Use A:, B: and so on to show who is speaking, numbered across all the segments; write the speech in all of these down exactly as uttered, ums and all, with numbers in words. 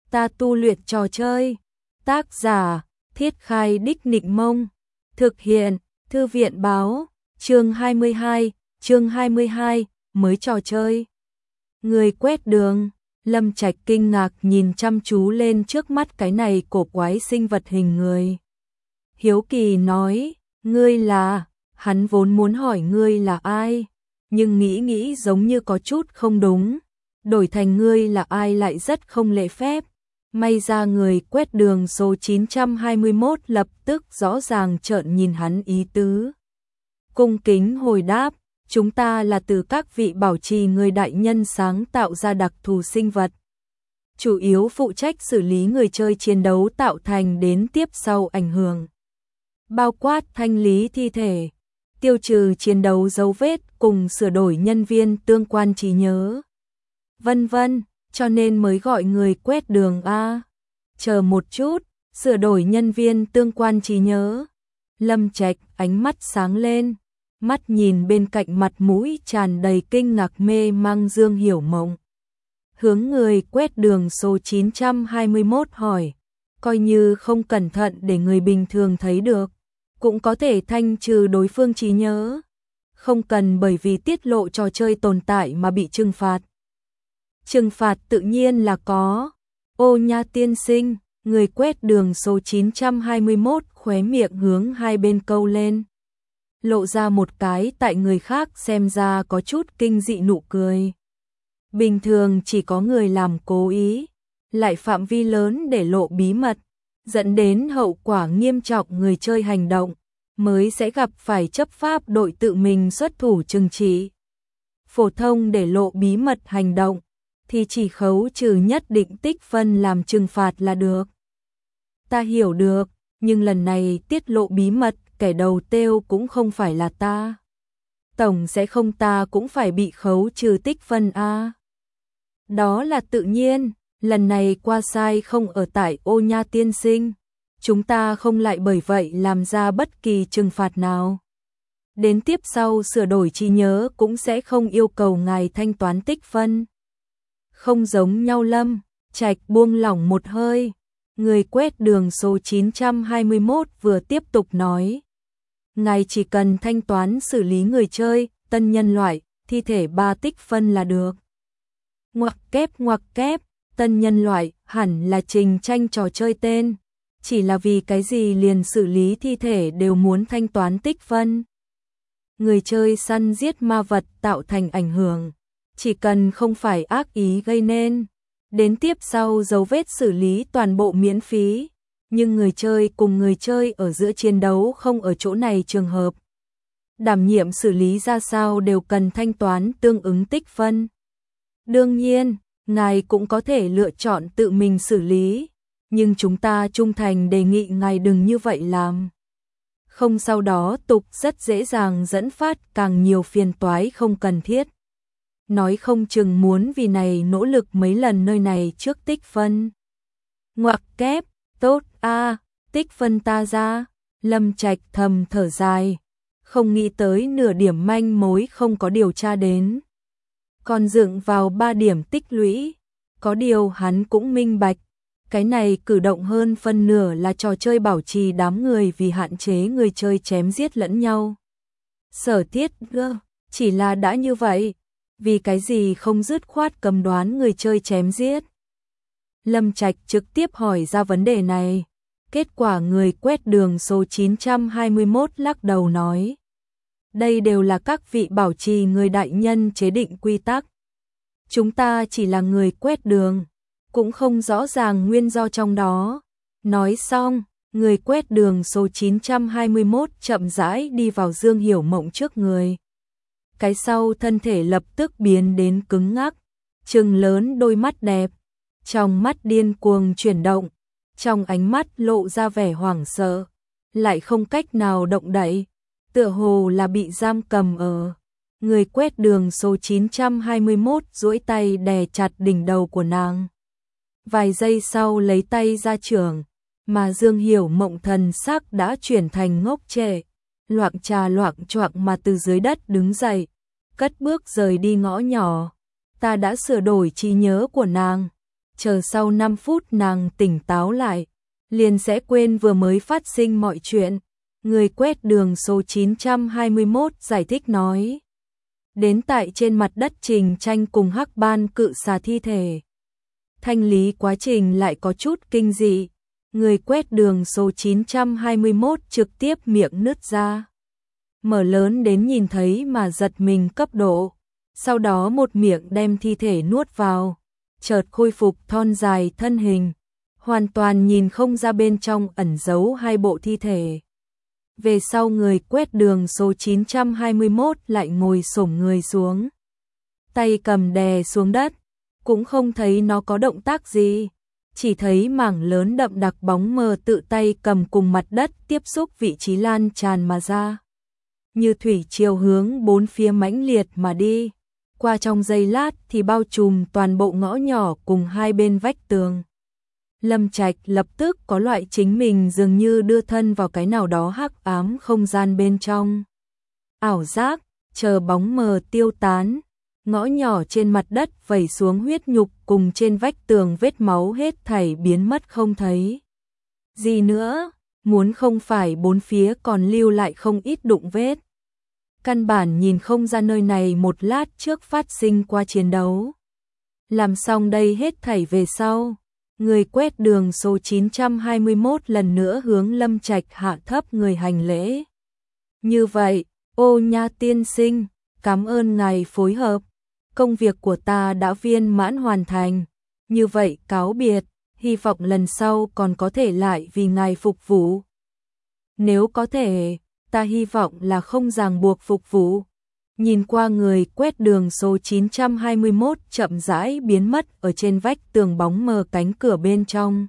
A: Ta tu luyện trò chơi. Tác giả, Thiết Khai Đích Nịnh Mông. Thực hiện, Thư viện Báo. Chương hai mươi hai, chương hai mươi hai, mới trò chơi. Người quét đường. Lâm Trạch kinh ngạc nhìn chăm chú lên trước mắt cái này cổ quái sinh vật hình người. Hiếu kỳ nói, ngươi là, hắn vốn muốn hỏi ngươi là ai, nhưng nghĩ nghĩ giống như có chút không đúng. Đổi thành ngươi là ai lại rất không lễ phép. May ra người quét đường số chín trăm hai mươi mốt lập tức rõ ràng trợn nhìn hắn ý tứ. Cung kính hồi đáp, chúng ta là từ các vị bảo trì người đại nhân sáng tạo ra đặc thù sinh vật. Chủ yếu phụ trách xử lý người chơi chiến đấu tạo thành đến tiếp sau ảnh hưởng. Bao quát thanh lý thi thể, tiêu trừ chiến đấu dấu vết cùng sửa đổi nhân viên tương quan trí nhớ. Vân vân, cho nên mới gọi người quét đường a. Chờ một chút, sửa đổi nhân viên tương quan trí nhớ. Lâm Trạch ánh mắt sáng lên, mắt nhìn bên cạnh mặt mũi tràn đầy kinh ngạc mê mang Dương Hiểu Mộng. Hướng người quét đường số chín trăm hai mươi mốt hỏi, coi như không cẩn thận để người bình thường thấy được, cũng có thể thanh trừ đối phương trí nhớ. Không cần bởi vì tiết lộ trò chơi tồn tại mà bị trừng phạt. Trừng phạt tự nhiên là có. Ô nha tiên sinh, người quét đường số chín trăm hai mươi mốt khóe miệng hướng hai bên câu lên. Lộ ra một cái tại người khác xem ra có chút kinh dị nụ cười. Bình thường chỉ có người làm cố ý, lại phạm vi lớn để lộ bí mật, dẫn đến hậu quả nghiêm trọng người chơi hành động, mới sẽ gặp phải chấp pháp đội tự mình xuất thủ trừng trị. Phổ thông để lộ bí mật hành động, thì chỉ khấu trừ nhất định tích phân làm trừng phạt là được. Ta hiểu được, nhưng lần này tiết lộ bí mật, kẻ đầu têu cũng không phải là ta. Tổng sẽ không ta cũng phải bị khấu trừ tích phân a. Đó là tự nhiên, lần này qua sai không ở tại Ô nha tiên sinh. Chúng ta không lại bởi vậy làm ra bất kỳ trừng phạt nào. Đến tiếp sau sửa đổi trí nhớ cũng sẽ không yêu cầu ngài thanh toán tích phân. Không giống nhau. Lâm Trạch buông lỏng một hơi. Người quét đường số chín trăm hai mươi mốt vừa tiếp tục nói. Ngài chỉ cần thanh toán xử lý người chơi, tân nhân loại, thi thể ba tích phân là được. Ngoặc kép ngoặc kép, tân nhân loại hẳn là trình tranh trò chơi tên. Chỉ là vì cái gì liền xử lý thi thể đều muốn thanh toán tích phân. Người chơi săn giết ma vật tạo thành ảnh hưởng, chỉ cần không phải ác ý gây nên. Đến tiếp sau dấu vết xử lý toàn bộ miễn phí, nhưng người chơi cùng người chơi ở giữa chiến đấu không ở chỗ này trường hợp. Đảm nhiệm xử lý ra sao đều cần thanh toán tương ứng tích phân. Đương nhiên, ngài cũng có thể lựa chọn tự mình xử lý, nhưng chúng ta trung thành đề nghị ngài đừng như vậy làm. Không sau đó tục rất dễ dàng dẫn phát càng nhiều phiền toái không cần thiết. Nói không chừng muốn vì này nỗ lực mấy lần nơi này trước tích phân. Ngoặc kép, tốt a, tích phân ta ra. Lâm Trạch thầm thở dài, không nghĩ tới nửa điểm manh mối không có điều tra đến. Còn dựng vào ba điểm tích lũy, có điều hắn cũng minh bạch. Cái này cử động hơn phân nửa là trò chơi bảo trì đám người vì hạn chế người chơi chém giết lẫn nhau. Sở thiết gơ, chỉ là đã như vậy. Vì cái gì không dứt khoát cấm đoán người chơi chém giết? Lâm Trạch trực tiếp hỏi ra vấn đề này. Kết quả người quét đường số chín trăm hai mươi mốt lắc đầu nói. Đây đều là các vị bảo trì người đại nhân chế định quy tắc. Chúng ta chỉ là người quét đường, cũng không rõ ràng nguyên do trong đó. Nói xong, người quét đường số chín trăm hai mươi mốt chậm rãi đi vào Dương Hiểu Mộng trước người. Cái sau thân thể lập tức biến đến cứng ngắc, trừng lớn đôi mắt đẹp, trong mắt điên cuồng chuyển động, trong ánh mắt lộ ra vẻ hoảng sợ, lại không cách nào động đậy, tựa hồ là bị giam cầm ở. Người quét đường số chín trăm hai mươi mốt duỗi tay đè chặt đỉnh đầu của nàng. Vài giây sau lấy tay ra chưởng, mà Dương Hiểu Mộng thần sắc đã chuyển thành ngốc trệ, loạng trà loạng choạng mà từ dưới đất đứng dậy, cất bước rời đi ngõ nhỏ. Ta đã sửa đổi trí nhớ của nàng, chờ sau năm phút nàng tỉnh táo lại, liền sẽ quên vừa mới phát sinh mọi chuyện. Người quét đường số chín trăm hai mươi mốt giải thích nói. Đến tại trên mặt đất Trình Tranh cùng Hắc Ban cự xà thi thể. Thanh lý quá trình lại có chút kinh dị. Người quét đường số chín trăm hai mươi mốt trực tiếp miệng nứt ra. Mở lớn đến nhìn thấy mà giật mình cấp độ. Sau đó một miệng đem thi thể nuốt vào. Chợt khôi phục thon dài thân hình. Hoàn toàn nhìn không ra bên trong ẩn giấu hai bộ thi thể. Về sau người quét đường số chín trăm hai mươi mốt lại ngồi xổm người xuống. Tay cầm đè xuống đất. Cũng không thấy nó có động tác gì. Chỉ thấy mảng lớn đậm đặc bóng mờ tự tay cầm cùng mặt đất tiếp xúc vị trí lan tràn mà ra. Như thủy triều hướng bốn phía mãnh liệt mà đi. Qua trong giây lát thì bao trùm toàn bộ ngõ nhỏ cùng hai bên vách tường. Lâm Trạch lập tức có loại chính mình dường như đưa thân vào cái nào đó hắc ám không gian bên trong. Ảo giác, chờ bóng mờ tiêu tán, ngõ nhỏ trên mặt đất vẩy xuống huyết nhục cùng trên vách tường vết máu hết thảy biến mất không thấy. Gì nữa, muốn không phải bốn phía còn lưu lại không ít đụng vết. Căn bản nhìn không ra nơi này một lát trước phát sinh qua chiến đấu. Làm xong đây hết thảy về sau. Người quét đường số chín trăm hai mươi mốt lần nữa hướng Lâm Trạch hạ thấp người hành lễ. Như vậy, Ô Nha tiên sinh, cảm ơn ngài phối hợp. Công việc của ta đã viên mãn hoàn thành. Như vậy cáo biệt, hy vọng lần sau còn có thể lại vì ngài phục vụ. Nếu có thể, ta hy vọng là không ràng buộc phục vụ. Nhìn qua người quét đường số chín trăm hai mươi mốt chậm rãi biến mất ở trên vách tường bóng mờ cánh cửa bên trong.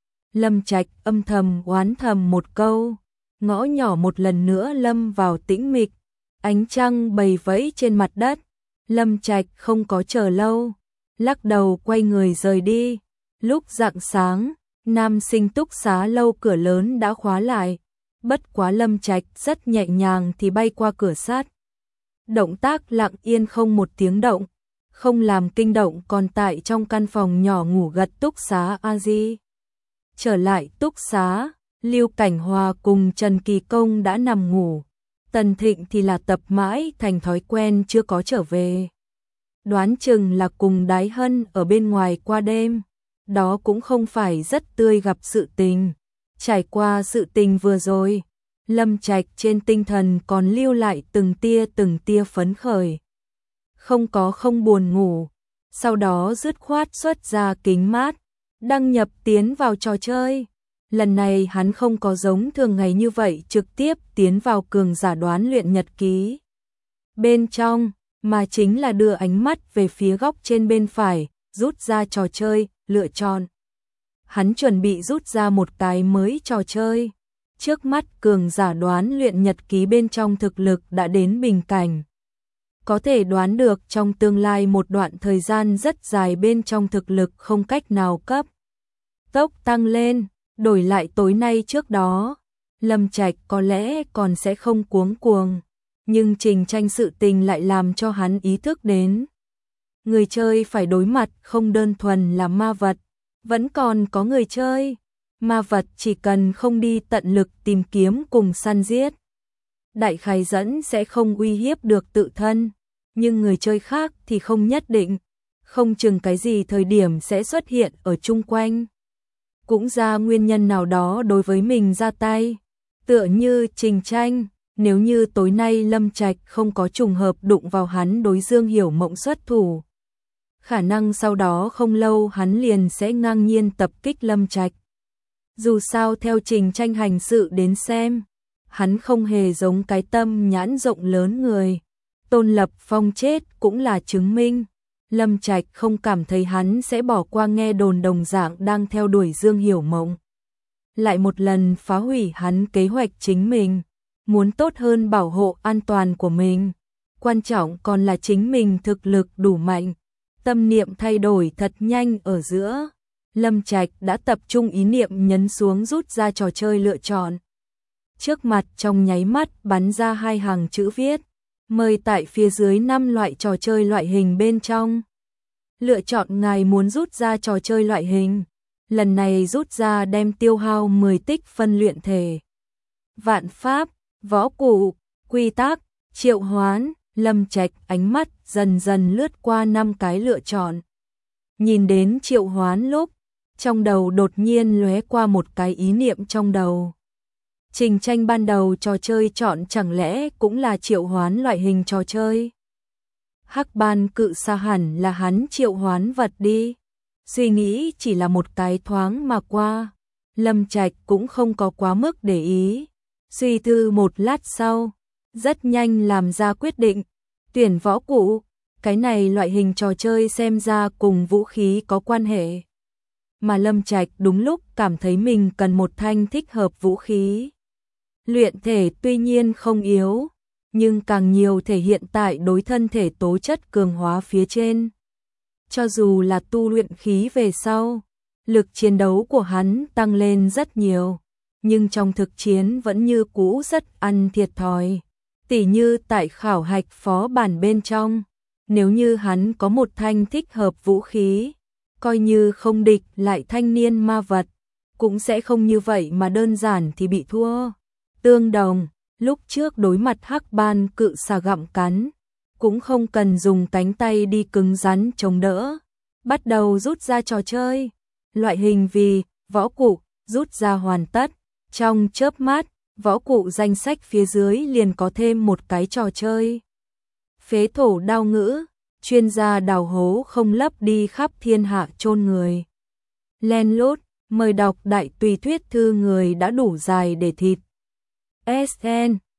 A: Lâm Trạch âm thầm oán thầm một câu, ngõ nhỏ một lần nữa lâm vào tĩnh mịch, ánh trăng bầy vẫy trên mặt đất. Lâm Trạch không có chờ lâu, lắc đầu quay người rời đi. Lúc rạng sáng, nam sinh túc xá lâu cửa lớn đã khóa lại, bất quá Lâm Trạch rất nhẹ nhàng thì bay qua cửa sắt. Động tác lặng yên không một tiếng động, không làm kinh động còn tại trong căn phòng nhỏ ngủ gật túc xá A Di. Trở lại túc xá, Lưu Cảnh Hòa cùng Trần Kỳ Công đã nằm ngủ, Tần Thịnh thì là tập mãi thành thói quen chưa có trở về. Đoán chừng là cùng Đái Hân ở bên ngoài qua đêm, đó cũng không phải rất tươi gặp sự tình. Trải qua sự tình vừa rồi, Lâm Trạch trên tinh thần còn lưu lại từng tia từng tia phấn khởi. Không có không buồn ngủ, sau đó dứt khoát xuất ra kính mát, đăng nhập tiến vào trò chơi. Lần này hắn không có giống thường ngày như vậy trực tiếp tiến vào cường giả đoán luyện nhật ký. Bên trong, mà chính là đưa ánh mắt về phía góc trên bên phải, rút ra trò chơi, lựa chọn. Hắn chuẩn bị rút ra một cái mới trò chơi. Trước mắt cường giả đoán luyện nhật ký bên trong thực lực đã đến bình cảnh. Có thể đoán được trong tương lai một đoạn thời gian rất dài bên trong thực lực không cách nào cấp tốc tăng lên, đổi lại tối nay trước đó. Lâm Trạch có lẽ còn sẽ không cuống cuồng, nhưng Trình Tranh sự tình lại làm cho hắn ý thức đến. Người chơi phải đối mặt không đơn thuần là ma vật, vẫn còn có người chơi. Ma vật chỉ cần không đi tận lực tìm kiếm cùng săn giết, đại khái dẫn sẽ không uy hiếp được tự thân, nhưng người chơi khác thì không nhất định, không chừng cái gì thời điểm sẽ xuất hiện ở chung quanh. Cũng ra nguyên nhân nào đó đối với mình ra tay, tựa như Trình Tranh, nếu như tối nay Lâm Trạch không có trùng hợp đụng vào hắn đối Dương Hiểu Mộng xuất thủ. Khả năng sau đó không lâu hắn liền sẽ ngang nhiên tập kích Lâm Trạch. Dù sao theo Trình Tranh hành sự đến xem, hắn không hề giống cái tâm nhãn rộng lớn người. Tôn Lập Phong chết cũng là chứng minh. Lâm Trạch không cảm thấy hắn sẽ bỏ qua nghe đồn đồng dạng đang theo đuổi Dương Hiểu Mộng. Lại một lần phá hủy hắn kế hoạch chính mình, muốn tốt hơn bảo hộ an toàn của mình. Quan trọng còn là chính mình thực lực đủ mạnh. Tâm niệm thay đổi thật nhanh ở giữa. Lâm Trạch đã tập trung ý niệm nhấn xuống rút ra trò chơi lựa chọn. Trước mặt trong nháy mắt bắn ra hai hàng chữ viết. Mời tại phía dưới năm loại trò chơi loại hình bên trong. Lựa chọn ngài muốn rút ra trò chơi loại hình. Lần này rút ra đem tiêu hao mười tích phân luyện thể. Vạn pháp, võ cụ, quy tắc, triệu hoán. Lâm Trạch ánh mắt dần dần lướt qua năm cái lựa chọn. Nhìn đến triệu hoán lúc, trong đầu đột nhiên lóe qua một cái ý niệm trong đầu. Trình Tranh ban đầu trò chơi chọn chẳng lẽ cũng là triệu hoán loại hình trò chơi? Hắc Ban Cự Sa hẳn là hắn triệu hoán vật đi. Suy nghĩ chỉ là một cái thoáng mà qua. Lâm Trạch cũng không có quá mức để ý. Suy tư một lát sau, rất nhanh làm ra quyết định. Tuyển võ cụ, cái này loại hình trò chơi xem ra cùng vũ khí có quan hệ. Mà Lâm Trạch đúng lúc cảm thấy mình cần một thanh thích hợp vũ khí. Luyện thể tuy nhiên không yếu, nhưng càng nhiều thể hiện tại đối thân thể tố chất cường hóa phía trên. Cho dù là tu luyện khí về sau, lực chiến đấu của hắn tăng lên rất nhiều, nhưng trong thực chiến vẫn như cũ rất ăn thiệt thòi. Tỉ như tại khảo hạch phó bản bên trong, nếu như hắn có một thanh thích hợp vũ khí, coi như không địch lại thanh niên ma vật, cũng sẽ không như vậy mà đơn giản thì bị thua. Tương đồng, lúc trước đối mặt Hắc Ban Cự Sa gặm cắn, cũng không cần dùng cánh tay đi cứng rắn chống đỡ. Bắt đầu rút ra trò chơi, loại hình vì võ cụ, rút ra hoàn tất. Trong chớp mắt, võ cụ danh sách phía dưới liền có thêm một cái trò chơi. Phế thổ đao ngữ, chuyên gia đào hố không lấp đi khắp thiên hạ chôn người. Len lút, mời đọc đại tùy thuyết thư người đã đủ dài để thịt. ét en